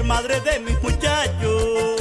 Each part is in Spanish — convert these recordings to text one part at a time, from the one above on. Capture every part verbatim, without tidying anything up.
madre de mis muchachos.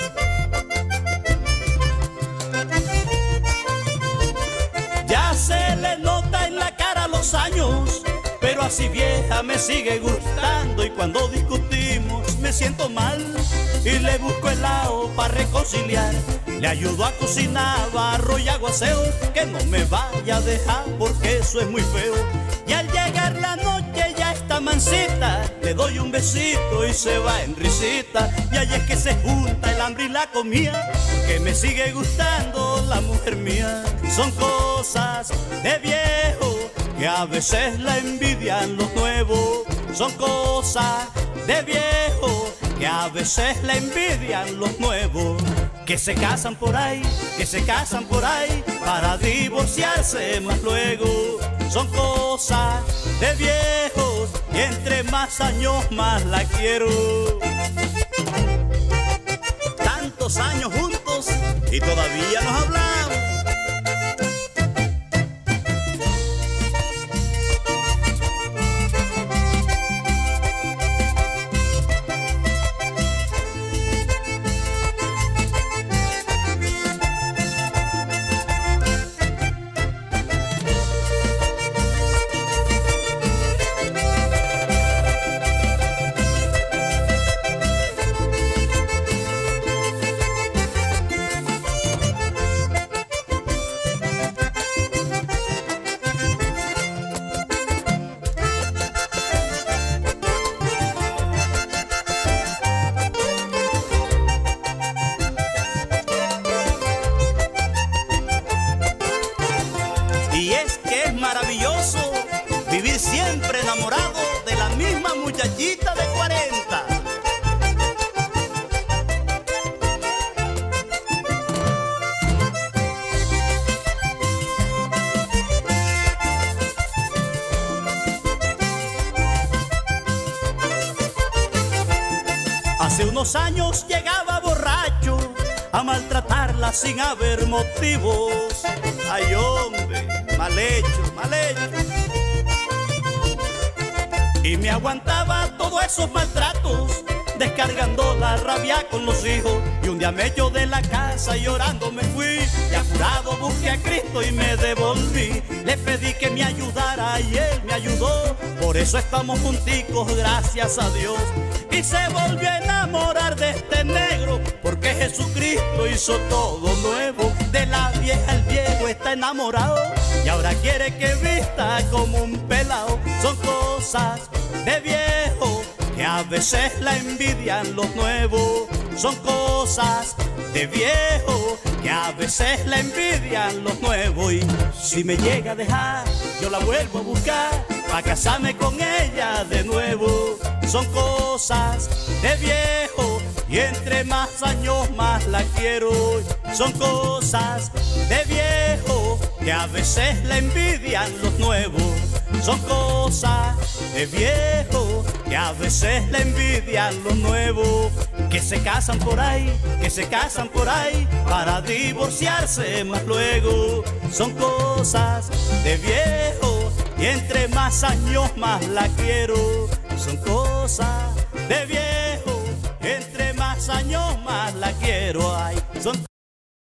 Ya se le nota en la cara los años, pero así vieja me sigue gustando. Y cuando discutimos me siento mal y le busco helado para reconciliar. Le ayudo a cocinar barro y aguaceo, que no me vaya a dejar porque eso es muy feo. Y al llegar la noche ya está mansita, le doy un besito y se va en risita. Y ahí es que se junta el hambre y la comida, que me sigue gustando la mujer mía. Son cosas de viejo que a veces la envidian los nuevos. Son cosas de viejo que a veces la envidian los nuevos. Que se casan por ahí, que se casan por ahí para divorciarse más luego. Son cosas de viejos y entre más años más la quiero. Tantos años juntos y todavía nos hablamos. Y es que es maravilloso vivir siempre enamorado de la misma muchachita de cuarenta. Hace unos años llegaba borracho a maltratarla sin haber motivos. Ay, hombre, mal hecho, mal hecho. Y me aguantaba todos esos maltratos, descargando la rabia con los hijos. Y un día me echó de la casa y llorando me fui. Y apurado busqué a Cristo y me devolví. Le pedí que me ayudara y Él me ayudó. Por eso estamos junticos, gracias a Dios. Y se volvió a enamorar de este negro, porque Jesucristo hizo todo nuevo. De la vieja el viejo está enamorado y ahora quiere que vista como un pelao. Son cosas de viejo que a veces la envidian los nuevos. Son cosas de viejo que a veces la envidian los nuevos. Y si me llega a dejar, yo la vuelvo a buscar para casarme con ella de nuevo. Son cosas de viejo y entre más años más la quiero. Son cosas de viejo que a veces la envidian los nuevos. Son cosas de viejo que a veces la envidian los nuevos. Que se casan por ahí, que se casan por ahí para divorciarse más luego. Son cosas de viejo y entre más años más la quiero. Son cosas de viejo y entre más años más la quiero. Ay, son